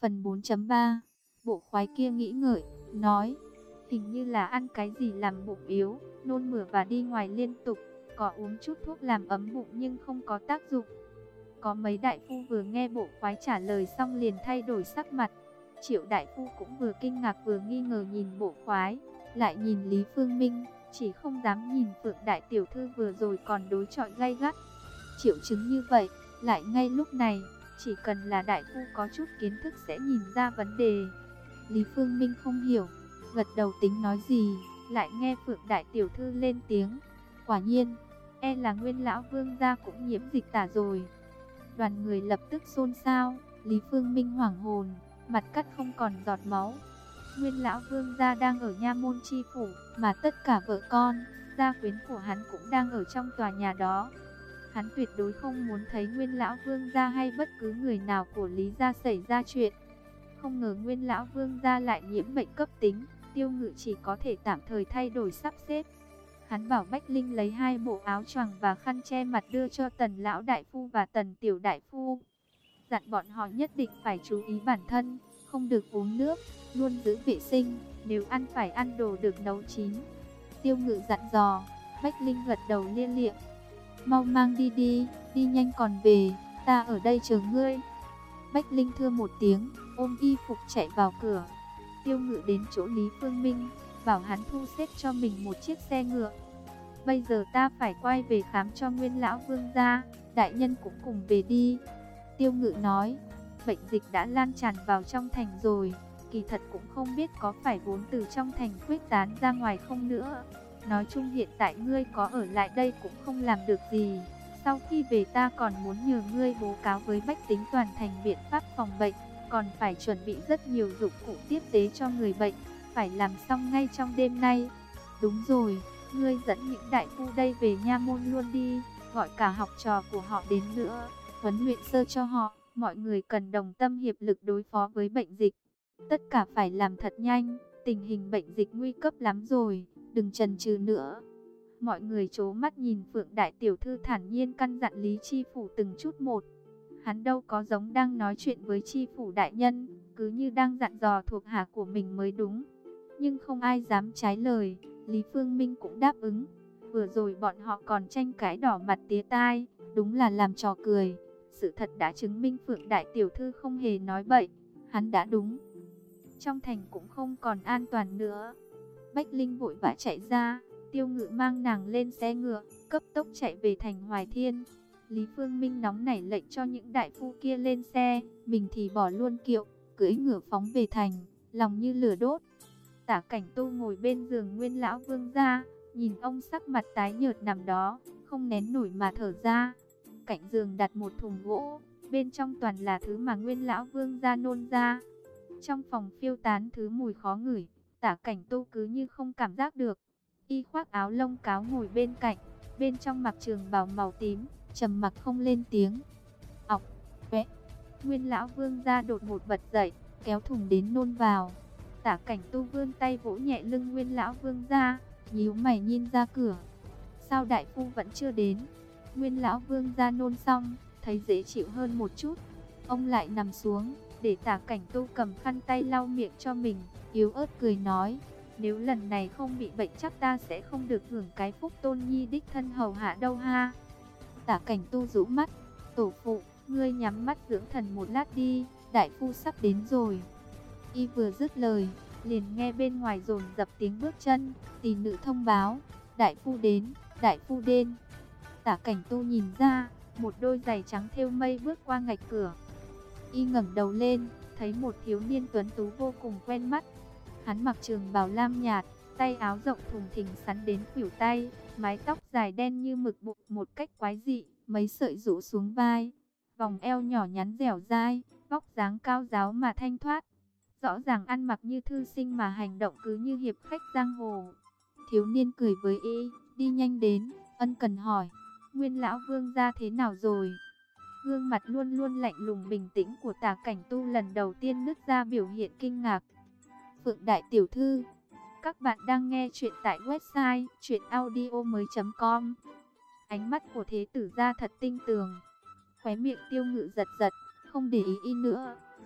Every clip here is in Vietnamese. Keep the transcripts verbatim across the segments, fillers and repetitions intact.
Phần bốn chấm ba. Bộ khoái kia nghĩ ngợi, nói, hình như là ăn cái gì làm bụng yếu, nôn mửa và đi ngoài liên tục, có uống chút thuốc làm ấm bụng nhưng không có tác dụng. Có mấy đại phu vừa nghe bộ khoái trả lời xong liền thay đổi sắc mặt. Triệu đại phu cũng vừa kinh ngạc vừa nghi ngờ nhìn bộ khoái, lại nhìn Lý Phương Minh, chỉ không dám nhìn Phượng đại tiểu thư vừa rồi còn đối chọi gay gắt. Triệu chứng như vậy, lại ngay lúc này, chỉ cần là đại phu có chút kiến thức sẽ nhìn ra vấn đề. Lý Phương Minh không hiểu, gật đầu tính nói gì, lại nghe Phượng đại tiểu thư lên tiếng. Quả nhiên, e là Nguyên lão vương gia cũng nhiễm dịch tả rồi. Đoàn người lập tức xôn xao, Lý Phương Minh hoảng hồn, mặt cắt không còn giọt máu. Nguyên lão vương gia đang ở nha môn chi phủ, mà tất cả vợ con, gia quyến của hắn cũng đang ở trong tòa nhà đó. Hắn tuyệt đối không muốn thấy Nguyên lão vương gia hay bất cứ người nào của Lý gia xảy ra chuyện. Không ngờ Nguyên lão vương gia lại nhiễm bệnh cấp tính, Tiêu Ngự chỉ có thể tạm thời thay đổi sắp xếp. Hắn bảo Bách Linh lấy hai bộ áo choàng và khăn che mặt đưa cho Tần lão đại phu và Tần tiểu đại phu, dặn bọn họ nhất định phải chú ý bản thân, không được uống nước, luôn giữ vệ sinh, nếu ăn phải ăn đồ được nấu chín. Tiêu Ngự dặn dò, Bách Linh gật đầu lia lịa. Mau mang đi đi, đi nhanh còn về, ta ở đây chờ ngươi. Bách Linh thưa một tiếng, ôm y phục chạy vào cửa. Tiêu Ngự đến chỗ Lý Phương Minh, bảo hắn thu xếp cho mình một chiếc xe ngựa. Bây giờ ta phải quay về khám cho Nguyên lão vương gia, đại nhân cũng cùng về đi. Tiêu Ngự nói, bệnh dịch đã lan tràn vào trong thành rồi, kỳ thật cũng không biết có phải vốn từ trong thành quyết tán ra ngoài không nữa. Nói chung hiện tại ngươi có ở lại đây cũng không làm được gì. Sau khi về ta còn muốn nhờ ngươi báo cáo với bách tính toàn thành biện pháp phòng bệnh, còn phải chuẩn bị rất nhiều dụng cụ tiếp tế cho người bệnh, phải làm xong ngay trong đêm nay. Đúng rồi, ngươi dẫn những đại phu đây về nha môn luôn đi, gọi cả học trò của họ đến nữa, huấn luyện sơ cho họ. Mọi người cần đồng tâm hiệp lực đối phó với bệnh dịch. Tất cả phải làm thật nhanh, tình hình bệnh dịch nguy cấp lắm rồi, đừng chần chừ nữa. Mọi người trố mắt nhìn Phượng đại tiểu thư thản nhiên căn dặn Lý Chi phủ từng chút một. Hắn đâu có giống đang nói chuyện với Chi phủ đại nhân, cứ như đang dặn dò thuộc hạ của mình mới đúng. Nhưng không ai dám trái lời, Lý Phương Minh cũng đáp ứng. Vừa rồi bọn họ còn tranh cãi đỏ mặt tía tai, đúng là làm trò cười. Sự thật đã chứng minh Phượng đại tiểu thư không hề nói bậy, hắn đã đúng. Trong thành cũng không còn an toàn nữa. Bách Linh vội vã chạy ra, Tiêu Ngự mang nàng lên xe ngựa, cấp tốc chạy về thành Hoài Thiên. Lý Phương Minh nóng nảy lệnh cho những đại phu kia lên xe, mình thì bỏ luôn kiệu, cưỡi ngựa phóng về thành, lòng như lửa đốt. Tả Cảnh Tu ngồi bên giường Nguyên lão vương gia, nhìn ông sắc mặt tái nhợt nằm đó, không nén nổi mà thở ra. Cạnh giường đặt một thùng gỗ, bên trong toàn là thứ mà Nguyên lão vương gia nôn ra. Trong phòng phiêu tán thứ mùi khó ngửi, Tả Cảnh Tu cứ như không cảm giác được. Y khoác áo lông cáo ngồi bên cạnh, bên trong mặc trường bào màu tím, trầm mặc không lên tiếng. Ọc, vẽ. Nguyên lão vương gia đột ngột bật dậy, kéo thùng đến nôn vào. Tả Cảnh Tu vươn tay vỗ nhẹ lưng Nguyên lão vương gia, nhíu mày nhìn ra cửa. Sao đại phu vẫn chưa đến? Nguyên lão vương gia nôn xong, thấy dễ chịu hơn một chút. Ông lại nằm xuống, để Tả Cảnh Tu cầm khăn tay lau miệng cho mình, yếu ớt cười nói. Nếu lần này không bị bệnh chắc ta sẽ không được hưởng cái phúc tôn nhi đích thân hầu hạ đâu ha. Tả Cảnh Tu rũ mắt, tổ phụ, ngươi nhắm mắt dưỡng thần một lát đi, đại phu sắp đến rồi. Y vừa dứt lời, liền nghe bên ngoài dồn dập tiếng bước chân, tỷ nữ thông báo, đại phu đến, đại phu đến. Tả Cảnh Tu nhìn ra, một đôi giày trắng thêu mây bước qua ngạch cửa. Y ngẩng đầu lên, thấy một thiếu niên tuấn tú vô cùng quen mắt. Hắn mặc trường bào lam nhạt, tay áo rộng thùng thình sắn đến khuỷu tay, mái tóc dài đen như mực buộc một cách quái dị, mấy sợi rũ xuống vai, vòng eo nhỏ nhắn dẻo dai, vóc dáng cao ráo mà thanh thoát. Rõ ràng ăn mặc như thư sinh mà hành động cứ như hiệp khách giang hồ. Thiếu niên cười với y, đi nhanh đến, ân cần hỏi, Nguyên lão vương gia thế nào rồi? Gương mặt luôn luôn lạnh lùng bình tĩnh của Tả Cảnh Tu lần đầu tiên nứt ra biểu hiện kinh ngạc. Phượng đại tiểu thư, các bạn đang nghe chuyện tại website truyện audio mới chấm com. Ánh mắt của thế tử gia thật tinh tường. Khóe miệng Tiêu Ngự giật giật, không để ý y nữa.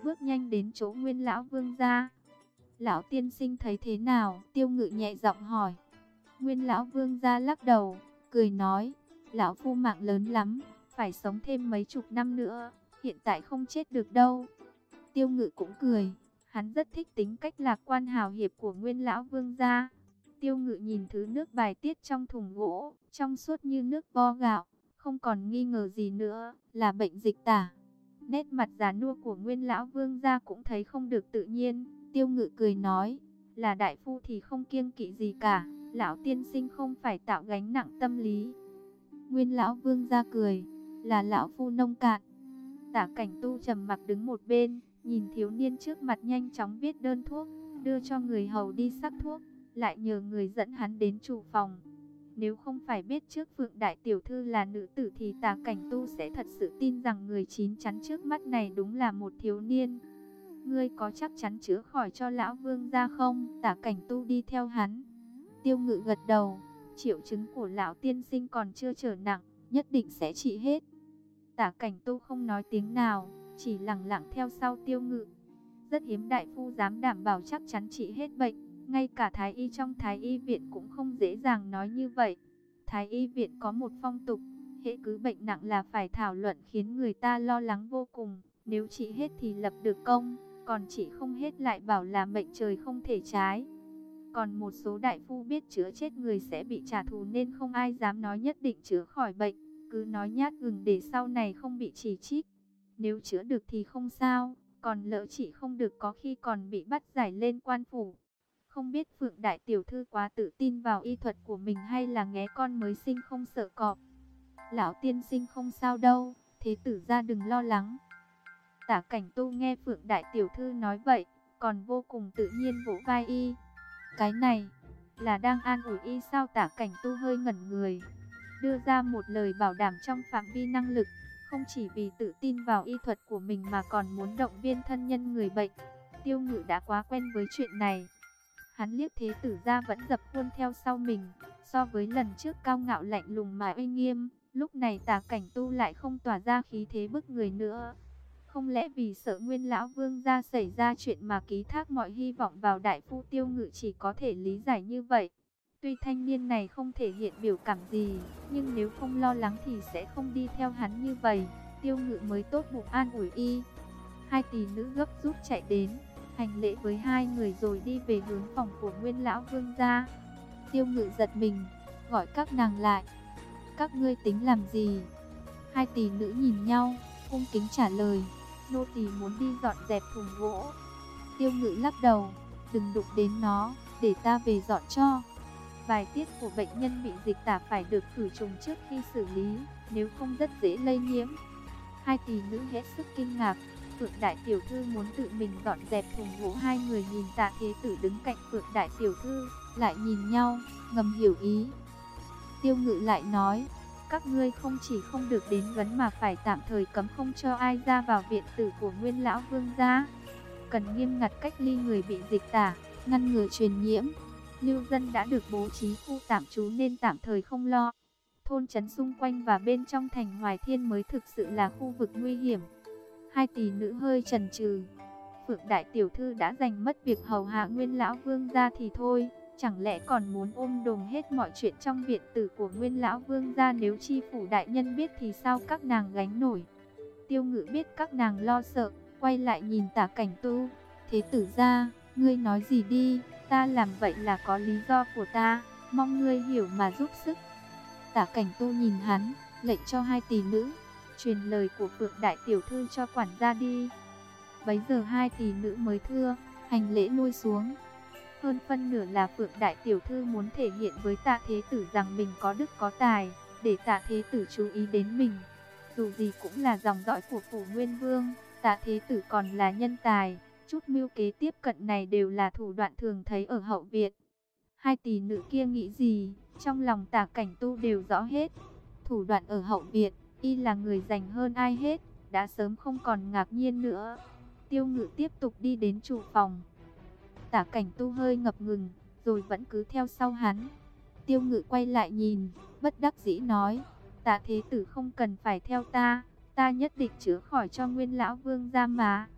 bước nhanh đến chỗ Nguyên lão vương gia. Lão tiên sinh thấy thế nào? Tiêu Ngự nhẹ giọng hỏi. Nguyên lão vương gia lắc đầu, cười nói, lão phu mạng lớn lắm, phải sống thêm mấy chục năm nữa, hiện tại không chết được đâu. Tiêu Ngự cũng cười, hắn rất thích tính cách lạc quan hào hiệp của Nguyên lão vương gia. Tiêu Ngự nhìn thứ nước bài tiết trong thùng gỗ, trong suốt như nước vo gạo, không còn nghi ngờ gì nữa, là bệnh dịch tả. Nét mặt già nua của Nguyên lão vương gia cũng thấy không được tự nhiên. Tiêu Ngự cười nói, là đại phu thì không kiêng kỵ gì cả, lão tiên sinh không phải tạo gánh nặng tâm lý. Nguyên lão vương gia cười, là lão phu nông cạn. Tả Cảnh Tu trầm mặc đứng một bên, nhìn thiếu niên trước mặt nhanh chóng viết đơn thuốc, đưa cho người hầu đi sắc thuốc, lại nhờ người dẫn hắn đến chủ phòng. Nếu không phải biết trước Phượng đại tiểu thư là nữ tử thì Tả Cảnh Tu sẽ thật sự tin rằng người chín chắn trước mắt này đúng là một thiếu niên. Ngươi có chắc chắn chữa khỏi cho lão vương gia không? Tả Cảnh Tu đi theo hắn. Tiêu Ngự gật đầu, triệu chứng của lão tiên sinh còn chưa trở nặng, nhất định sẽ trị hết. Tả Cảnh Tu không nói tiếng nào, chỉ lặng lặng theo sau Tiêu Ngự. Rất hiếm đại phu dám đảm bảo chắc chắn trị hết bệnh, ngay cả thái y trong thái y viện cũng không dễ dàng nói như vậy. Thái y viện có một phong tục, hễ cứ bệnh nặng là phải thảo luận khiến người ta lo lắng vô cùng, nếu trị hết thì lập được công, còn trị không hết lại bảo là mệnh trời không thể trái. Còn một số đại phu biết chữa chết người sẽ bị trả thù nên không ai dám nói nhất định chữa khỏi bệnh, cứ nói nhát gừng để sau này không bị chỉ trích. Nếu chữa được thì không sao, còn lỡ trị không được có khi còn bị bắt giải lên quan phủ. Không biết Phượng đại tiểu thư quá tự tin vào y thuật của mình hay là nghé con mới sinh không sợ cọp. Lão tiên sinh không sao đâu, thế tử gia đừng lo lắng. Tả Cảnh Tu nghe Phượng đại tiểu thư nói vậy, còn vô cùng tự nhiên vỗ vai y. Cái này, là đang an ủi y sao? Tả Cảnh Tu hơi ngẩn người, đưa ra một lời bảo đảm trong phạm vi năng lực, không chỉ vì tự tin vào y thuật của mình mà còn muốn động viên thân nhân người bệnh. Tiêu Ngự đã quá quen với chuyện này. Hắn liếc thế tử gia vẫn dập khuôn theo sau mình, so với lần trước cao ngạo lạnh lùng mà uy nghiêm, lúc này Tả Cảnh Tu lại không tỏa ra khí thế bức người nữa. Không lẽ vì sợ Nguyên lão vương gia xảy ra chuyện mà ký thác mọi hy vọng vào đại phu? Tiêu Ngự chỉ có thể lý giải như vậy. Tuy thanh niên này không thể hiện biểu cảm gì, nhưng nếu không lo lắng thì sẽ không đi theo hắn như vậy. Tiêu Ngự mới tốt bụng an ủi y. Hai tỷ nữ gấp rút chạy đến, hành lễ với hai người rồi đi về hướng phòng của Nguyên lão vương gia. Tiêu Ngự giật mình, gọi các nàng lại. Các ngươi tính làm gì? Hai tỷ nữ nhìn nhau, cung kính trả lời, nô tỳ muốn đi dọn dẹp thùng gỗ. Tiêu Ngự lắc đầu, đừng đụng đến nó, để ta về dọn cho. Bài tiết của bệnh nhân bị dịch tả phải được khử trùng trước khi xử lý, nếu không rất dễ lây nhiễm. Hai tỷ nữ hết sức kinh ngạc, Phượng đại tiểu thư muốn tự mình dọn dẹp thùng gỗ. Hai người nhìn Tạ Thế Tử đứng cạnh Phượng đại tiểu thư, lại nhìn nhau, ngầm hiểu ý. Tiêu Ngự lại nói, các ngươi không chỉ không được đến vấn mà phải tạm thời cấm không cho ai ra vào viện tử của Nguyên lão vương gia. Cần nghiêm ngặt cách ly người bị dịch tả, ngăn ngừa truyền nhiễm. Lưu dân đã được bố trí khu tạm trú nên tạm thời không lo. Thôn trấn xung quanh và bên trong thành Hoài Thiên mới thực sự là khu vực nguy hiểm. Hai tỷ nữ hơi chần chừ. Phượng đại tiểu thư đã giành mất việc hầu hạ Nguyên lão vương gia thì thôi, chẳng lẽ còn muốn ôm đồm hết mọi chuyện trong viện tử của Nguyên lão vương gia? Nếu chi phủ đại nhân biết thì sao các nàng gánh nổi? Tiêu Ngự biết các nàng lo sợ, quay lại nhìn Tả Cảnh Tu. Thế tử gia, ngươi nói gì đi, ta làm vậy là có lý do của ta, mong ngươi hiểu mà giúp sức. Tả Cảnh Tu nhìn hắn, lệnh cho hai tỷ nữ, truyền lời của Phượng đại tiểu thư cho quản gia đi. Bấy giờ hai tỷ nữ mới thưa, hành lễ lui xuống. Hơn phân nửa là Phượng đại tiểu thư muốn thể hiện với Tạ Thế Tử rằng mình có đức có tài, để Tạ Thế Tử chú ý đến mình. Dù gì cũng là dòng dõi của phủ Nguyên Vương, Tạ Thế Tử còn là nhân tài, chút mưu kế tiếp cận này đều là thủ đoạn thường thấy ở hậu viện. Hai tỷ nữ kia nghĩ gì, trong lòng Tả Cảnh Tu đều rõ hết. Thủ đoạn ở hậu viện, y là người rành hơn ai hết, đã sớm không còn ngạc nhiên nữa. Tiêu Ngự tiếp tục đi đến chủ phòng. Tả Cảnh Tu hơi ngập ngừng, rồi vẫn cứ theo sau hắn. Tiêu Ngự quay lại nhìn, bất đắc dĩ nói, Tạ Thế Tử không cần phải theo ta, ta nhất định chữa khỏi cho Nguyên lão vương gia mà.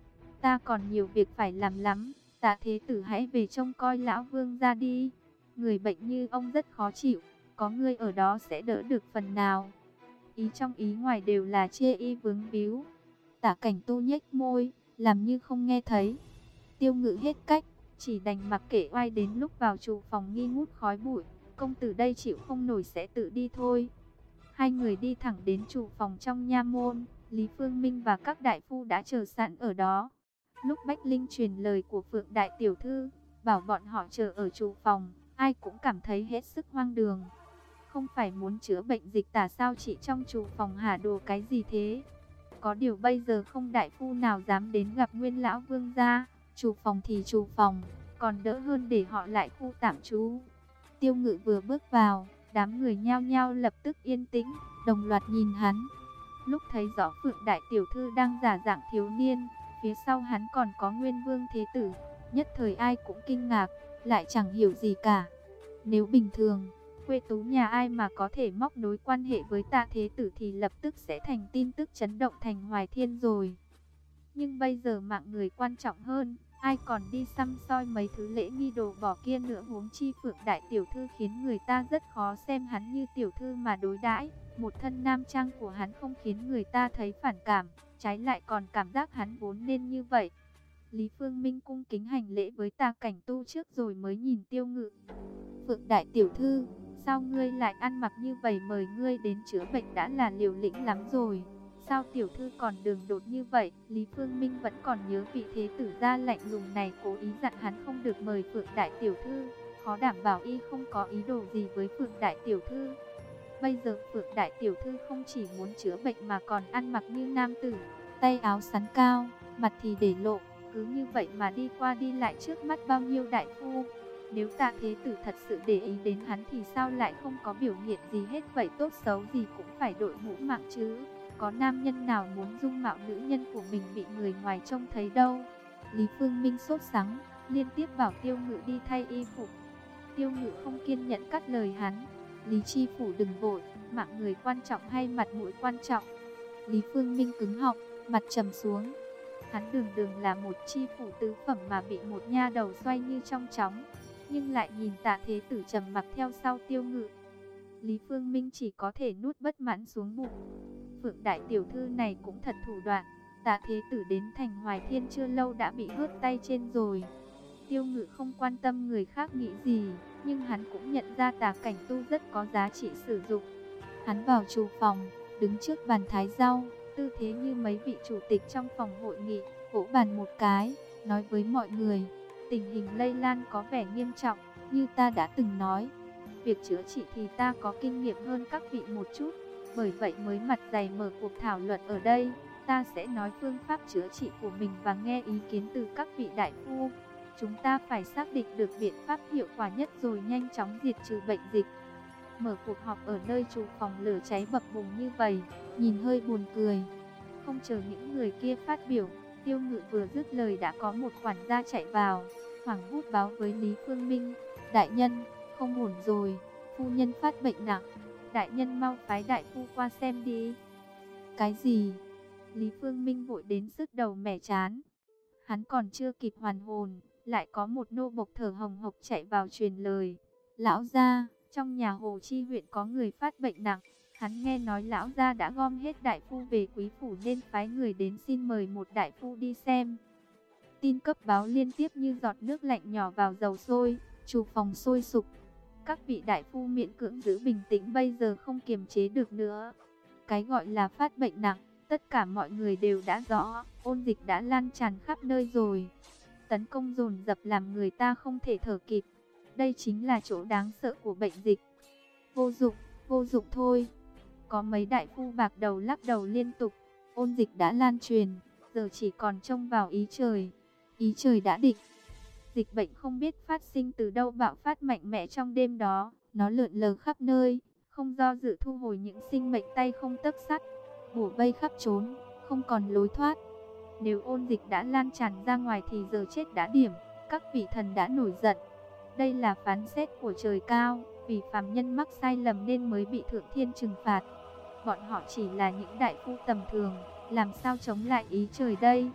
ta còn nhiều việc phải làm lắm. Tạ thế tử hãy về trông coi lão vương gia đi. Người bệnh như ông rất khó chịu, có ngươi ở đó sẽ đỡ được phần nào. Ý trong ý ngoài đều là chê y vướng víu. Tạ Cảnh Tu nhếch môi, làm như không nghe thấy. Tiêu Ngự hết cách, chỉ đành mặc kệ oai, đến lúc vào trụ phòng nghi ngút khói bụi. Công tử đây chịu không nổi sẽ tự đi thôi. Hai người đi thẳng đến trụ phòng trong nha môn. Lý Phương Minh và các đại phu đã chờ sẵn ở đó. Lúc Bách Linh truyền lời của Phượng đại tiểu thư, bảo bọn họ chờ ở trụ phòng, ai cũng cảm thấy hết sức hoang đường. Không phải muốn chữa bệnh dịch tả sao chị trong trụ phòng hả đồ cái gì thế? Có điều bây giờ không đại phu nào dám đến gặp Nguyên lão vương gia. Trụ phòng thì trụ phòng, còn đỡ hơn để họ lại khu tạm trú. Tiêu Ngự vừa bước vào, đám người nhao nhao lập tức yên tĩnh, đồng loạt nhìn hắn. Lúc thấy rõ Phượng đại tiểu thư đang giả dạng thiếu niên, phía sau hắn còn có Nguyên Vương Thế Tử, nhất thời ai cũng kinh ngạc, lại chẳng hiểu gì cả. Nếu bình thường, quê tú nhà ai mà có thể móc nối quan hệ với Tạ Thế Tử thì lập tức sẽ thành tin tức chấn động thành Hoài Thiên rồi. Nhưng bây giờ mạng người quan trọng hơn, ai còn đi săm soi mấy thứ lễ nghi đồ bỏ kia nữa, huống chi Phượng đại tiểu thư khiến người ta rất khó xem hắn như tiểu thư mà đối đãi. Một thân nam trang của hắn không khiến người ta thấy phản cảm, trái lại còn cảm giác hắn vốn nên như vậy. Lý Phương Minh cung kính hành lễ với Tạ Cảnh Tu trước rồi mới nhìn Tiêu Ngự. Phượng đại tiểu thư, sao ngươi lại ăn mặc như vậy, mời ngươi đến chữa bệnh đã là liều lĩnh lắm rồi. Sao tiểu thư còn đường đột như vậy? Lý Phương Minh vẫn còn nhớ vị thế tử gia lạnh lùng này cố ý dặn hắn không được mời Phượng đại tiểu thư, khó đảm bảo y không có ý đồ gì với Phượng đại tiểu thư. Bây giờ Phượng đại tiểu thư không chỉ muốn chữa bệnh mà còn ăn mặc như nam tử, tay áo xắn cao, mặt thì để lộ, cứ như vậy mà đi qua đi lại trước mắt bao nhiêu đại phu. Nếu Tạ thế tử thật sự để ý đến hắn thì sao lại không có biểu hiện gì hết vậy, tốt xấu gì cũng phải đội mũ mạng chứ. Có nam nhân nào muốn dung mạo nữ nhân của mình bị người ngoài trông thấy đâu. Lý Phương Minh sốt sắng, liên tiếp bảo Tiêu Ngự đi thay y phục. Tiêu Ngự không kiên nhẫn cắt lời hắn. Lý chi phủ đừng vội, mạng người quan trọng hay mặt mũi quan trọng? Lý Phương Minh cứng họng, mặt trầm xuống. Hắn đường đường là một chi phủ tứ phẩm mà bị một nha đầu xoay như trong chóng, nhưng lại nhìn Tạ thế tử trầm mặc theo sau Tiêu Ngự. Lý Phương Minh chỉ có thể nuốt bất mãn xuống bụng. Phượng đại tiểu thư này cũng thật thủ đoạn. Tạ thế tử đến thành Hoài Thiên chưa lâu đã bị hớt tay trên rồi. Tiêu Ngự không quan tâm người khác nghĩ gì, nhưng hắn cũng nhận ra Tạ Cảnh Tu rất có giá trị sử dụng. Hắn vào trụ phòng, đứng trước bàn thái rau, tư thế như mấy vị chủ tịch trong phòng hội nghị, vỗ bàn một cái, nói với mọi người, tình hình lây lan có vẻ nghiêm trọng, như ta đã từng nói. Việc chữa trị thì ta có kinh nghiệm hơn các vị một chút, bởi vậy mới mặt dày mở cuộc thảo luận ở đây. Ta sẽ nói phương pháp chữa trị của mình và nghe ý kiến từ các vị đại phu. Chúng ta phải xác định được biện pháp hiệu quả nhất rồi nhanh chóng diệt trừ bệnh dịch. Mở cuộc họp ở nơi trụ phòng lửa cháy bập bùng như vậy, nhìn hơi buồn cười. Không chờ những người kia phát biểu, Tiêu Ngự vừa dứt lời đã có một quản gia chạy vào, hoảng hốt báo với Lý Phương Minh, đại nhân, không ổn rồi, phu nhân phát bệnh nặng, đại nhân mau phái đại phu qua xem đi. Cái gì? Lý Phương Minh vội đến sứt đầu mẻ chán. Hắn còn chưa kịp hoàn hồn, lại có một nô bộc thở hồng hộc chạy vào truyền lời. Lão gia, trong nhà Hồ Chi huyện có người phát bệnh nặng. Hắn nghe nói lão gia đã gom hết đại phu về quý phủ nên phái người đến xin mời một đại phu đi xem. Tin cấp báo liên tiếp như giọt nước lạnh nhỏ vào dầu sôi, trù phòng sôi sục. Các vị đại phu miễn cưỡng giữ bình tĩnh bây giờ không kiềm chế được nữa. Cái gọi là phát bệnh nặng, tất cả mọi người đều đã rõ, ôn dịch đã lan tràn khắp nơi rồi. Tấn công dồn dập làm người ta không thể thở kịp. Đây chính là chỗ đáng sợ của bệnh dịch. Vô dụng, vô dụng thôi. Có mấy đại phu bạc đầu lắc đầu liên tục. Ôn dịch đã lan truyền, giờ chỉ còn trông vào ý trời. Ý trời đã định. Dịch bệnh không biết phát sinh từ đâu bạo phát mạnh mẽ trong đêm đó. Nó lượn lờ khắp nơi, không do dự thu hồi những sinh mệnh tay không tấc sắt, bủa vây khắp trốn, không còn lối thoát. Nếu ôn dịch đã lan tràn ra ngoài thì giờ chết đã điểm, các vị thần đã nổi giận. Đây là phán xét của trời cao, vì phàm nhân mắc sai lầm nên mới bị thượng thiên trừng phạt. Bọn họ chỉ là những đại phu tầm thường, làm sao chống lại ý trời đây?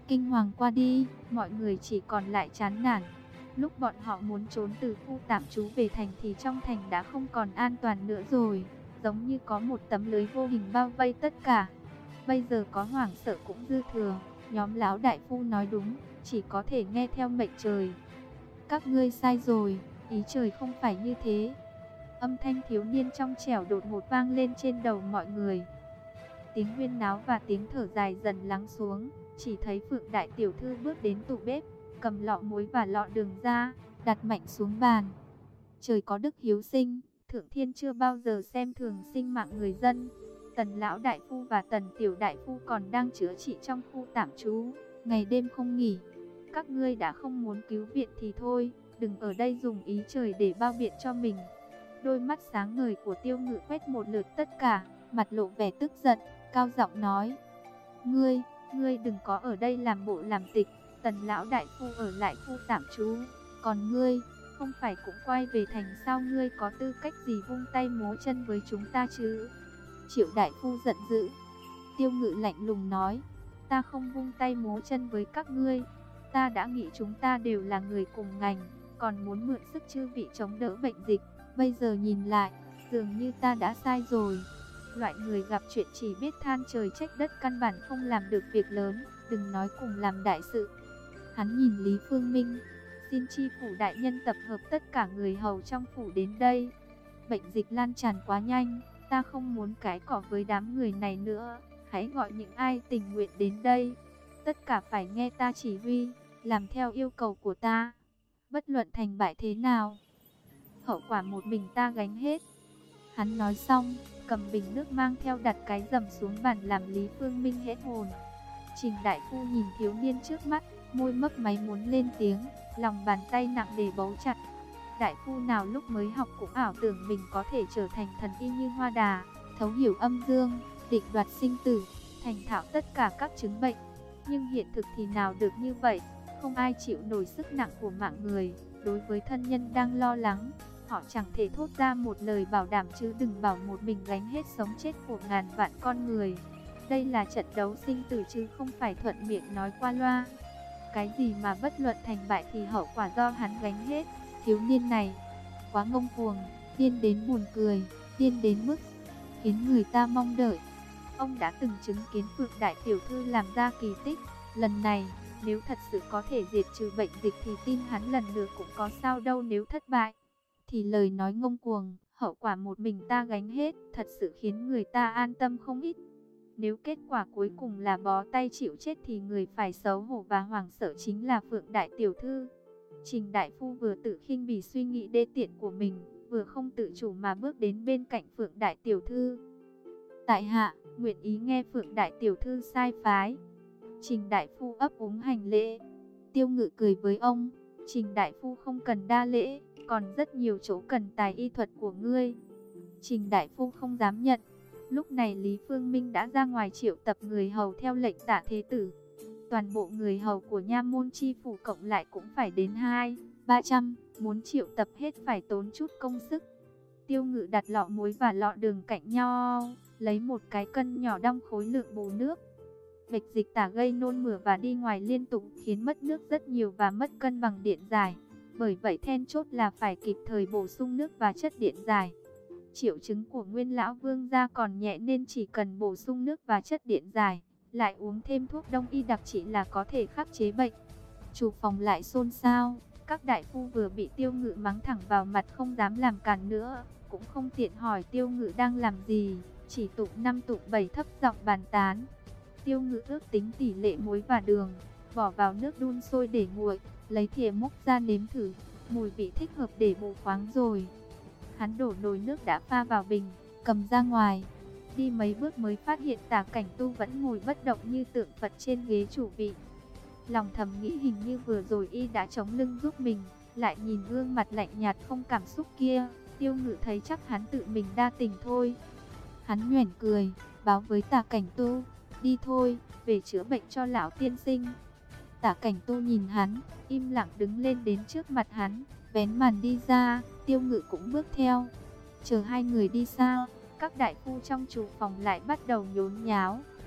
Kinh hoàng qua đi, mọi người chỉ còn lại chán nản. Lúc bọn họ muốn trốn từ khu tạm trú về thành thì trong thành đã không còn an toàn nữa rồi, giống như có một tấm lưới vô hình bao vây tất cả. Bây giờ có hoảng sợ cũng dư thừa, nhóm lão đại phu nói đúng, chỉ có thể nghe theo mệnh trời. Các ngươi sai rồi, ý trời không phải như thế. Âm thanh thiếu niên trong trẻo đột ngột vang lên trên đầu mọi người. Tiếng huyên náo và tiếng thở dài dần lắng xuống, chỉ thấy Phượng đại tiểu thư bước đến tủ bếp, cầm lọ muối và lọ đường ra, đặt mạnh xuống bàn. Trời có đức hiếu sinh, Thượng Thiên chưa bao giờ xem thường sinh mạng người dân. Tần lão đại phu và Tần tiểu đại phu còn đang chữa trị trong khu tạm trú, ngày đêm không nghỉ. Các ngươi đã không muốn cứu viện thì thôi, đừng ở đây dùng ý trời để bao biện cho mình. Đôi mắt sáng ngời của Tiêu Ngự quét một lượt tất cả, mặt lộ vẻ tức giận, cao giọng nói: Ngươi, ngươi đừng có ở đây làm bộ làm tịch. Tần lão đại phu ở lại khu tạm trú, còn ngươi, không phải cũng quay về thành sao? Ngươi có tư cách gì vung tay múa chân với chúng ta chứ? Triệu đại phu giận dữ. Tiêu Ngự lạnh lùng nói: Ta không vung tay múa chân với các ngươi. Ta đã nghĩ chúng ta đều là người cùng ngành, còn muốn mượn sức chư vị chống đỡ bệnh dịch. Bây giờ nhìn lại, dường như ta đã sai rồi. Loại người gặp chuyện chỉ biết than trời trách đất, căn bản không làm được việc lớn, đừng nói cùng làm đại sự. Hắn nhìn Lý Phương Minh: Xin chi phủ đại nhân tập hợp tất cả người hầu trong phủ đến đây. Bệnh dịch lan tràn quá nhanh, ta không muốn cái cỏ với đám người này nữa. Hãy gọi những ai tình nguyện đến đây. Tất cả phải nghe ta chỉ huy, làm theo yêu cầu của ta. Bất luận thành bại thế nào, hậu quả một mình ta gánh hết. Hắn nói xong, cầm bình nước mang theo đặt cái rầm xuống bàn làm Lý Phương Minh hết hồn. Trình đại phu nhìn thiếu niên trước mắt, môi mấp máy muốn lên tiếng, lòng bàn tay nặng nề bấu chặt. Đại phu nào lúc mới học cũng ảo tưởng mình có thể trở thành thần y như Hoa Đà, thấu hiểu âm dương, định đoạt sinh tử, thành thạo tất cả các chứng bệnh. Nhưng hiện thực thì nào được như vậy, không ai chịu nổi sức nặng của mạng người. Đối với thân nhân đang lo lắng, họ chẳng thể thốt ra một lời bảo đảm, chứ đừng bảo một mình gánh hết sống chết của ngàn vạn con người. Đây là trận đấu sinh tử chứ không phải thuận miệng nói qua loa. Cái gì mà bất luận thành bại thì hậu quả do hắn gánh hết. Thiếu niên này quá ngông cuồng, điên đến buồn cười, điên đến mức khiến người ta mong đợi. Ông đã từng chứng kiến Phượng đại tiểu thư làm ra kỳ tích. Lần này, nếu thật sự có thể diệt trừ bệnh dịch thì tin hắn lần nữa cũng có sao đâu. Nếu thất bại, thì lời nói ngông cuồng, hậu quả một mình ta gánh hết, thật sự khiến người ta an tâm không ít. Nếu kết quả cuối cùng là bó tay chịu chết thì người phải xấu hổ và hoảng sợ chính là Phượng đại tiểu thư. Trình đại phu vừa tự khinh bỉ suy nghĩ đê tiện của mình, vừa không tự chủ mà bước đến bên cạnh Phượng đại tiểu thư. Tại hạ, nguyện ý nghe Phượng đại tiểu thư sai phái. Trình đại phu ấp úng hành lễ. Tiêu Ngự cười với ông: Trình đại phu không cần đa lễ, còn rất nhiều chỗ cần tài y thuật của ngươi. Trình đại phu không dám nhận. Lúc này Lý Phương Minh đã ra ngoài triệu tập người hầu theo lệnh Tạ Thế Tử. Toàn bộ người hầu của nha môn chi phủ cộng lại cũng phải đến hai, ba trăm, muốn triệu tập hết phải tốn chút công sức. Tiêu Ngự đặt lọ muối và lọ đường cạnh nhau, lấy một cái cân nhỏ đong khối lượng bù nước. Bạch dịch tả gây nôn mửa và đi ngoài liên tục, khiến mất nước rất nhiều và mất cân bằng điện giải. Bởi vậy then chốt là phải kịp thời bổ sung nước và chất điện giải. Triệu chứng của Nguyên lão vương gia còn nhẹ nên chỉ cần bổ sung nước và chất điện giải, lại uống thêm thuốc đông y đặc trị là có thể khắc chế bệnh. Chủ phòng lại xôn xao, các đại phu vừa bị Tiêu Ngự mắng thẳng vào mặt không dám làm càn nữa, cũng không tiện hỏi Tiêu Ngự đang làm gì, chỉ tụng năm tụng bảy thấp giọng bàn tán. Tiêu Ngự ước tính tỷ lệ muối và đường, bỏ vào nước đun sôi để nguội, lấy thìa múc ra nếm thử, mùi vị thích hợp để bổ khoáng rồi. Hắn đổ nồi nước đã pha vào bình, cầm ra ngoài, đi mấy bước mới phát hiện Tả Cảnh Tu vẫn ngồi bất động như tượng Phật trên ghế chủ vị. Lòng thầm nghĩ hình như vừa rồi y đã chống lưng giúp mình, lại nhìn gương mặt lạnh nhạt không cảm xúc kia, Tiêu Ngự thấy chắc hắn tự mình đa tình thôi. Hắn nhoẻn cười, báo với Tả Cảnh Tu: Đi thôi, về chữa bệnh cho lão tiên sinh. Tả Cảnh Tu nhìn hắn, im lặng đứng lên đến trước mặt hắn, vén màn đi ra. Tiêu Ngự cũng bước theo. Chờ hai người đi xa, các đại phu trong chủ phòng lại bắt đầu nhốn nháo.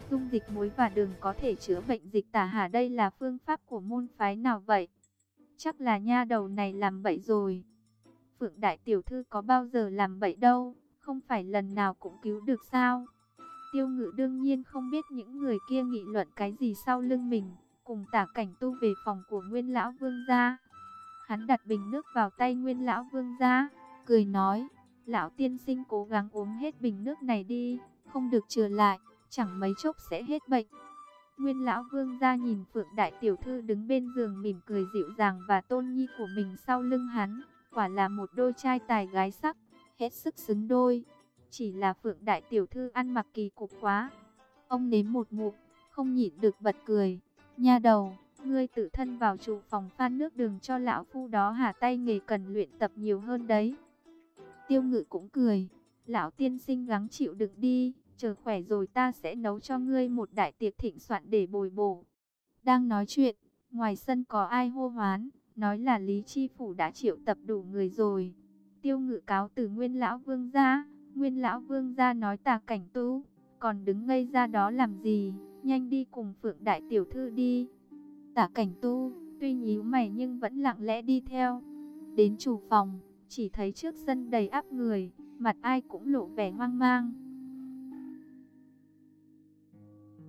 dung dịch muối và đường có thể chữa bệnh dịch tả hả? Đây là phương pháp của môn phái nào vậy? Chắc là nha đầu này làm bậy rồi. Phượng đại tiểu thư có bao giờ làm bậy đâu, không phải lần nào cũng cứu được sao? Tiêu Ngự đương nhiên không biết những người kia nghị luận cái gì sau lưng mình, cùng Tả Cảnh Tu về phòng của Nguyên lão vương gia. Hắn đặt bình nước vào tay Nguyên lão vương gia, cười nói: "Lão tiên sinh cố gắng uống hết bình nước này đi, không được chừa lại, chẳng mấy chốc sẽ hết bệnh." Nguyên lão vương gia nhìn Phượng đại tiểu thư đứng bên giường mỉm cười dịu dàng và tôn nhi của mình sau lưng hắn, quả là một đôi trai tài gái sắc, hết sức xứng đôi. Chỉ là Phượng đại tiểu thư ăn mặc kỳ cục quá. Ông nếm một ngụm, không nhịn được bật cười. "Nha đầu, ngươi tự thân vào trụ phòng pha nước đường cho lão phu đó hả? Tay nghề cần luyện tập nhiều hơn đấy." Tiêu Ngự cũng cười: "Lão tiên sinh gắng chịu đựng đi, chờ khỏe rồi ta sẽ nấu cho ngươi một đại tiệc thịnh soạn để bồi bổ." Đang nói chuyện, ngoài sân có ai hô hoán, nói là Lý Chi Phủ đã triệu tập đủ người rồi. Tiêu Ngự cáo từ Nguyên lão vương gia. Nguyên lão vương gia nói: "Tả Cảnh Tu, còn đứng ngây ra đó làm gì, nhanh đi cùng Phượng đại tiểu thư đi." Tả Cảnh Tu tuy nhíu mày nhưng vẫn lặng lẽ đi theo. Đến chủ phòng, chỉ thấy trước sân đầy ắp người, mặt ai cũng lộ vẻ hoang mang.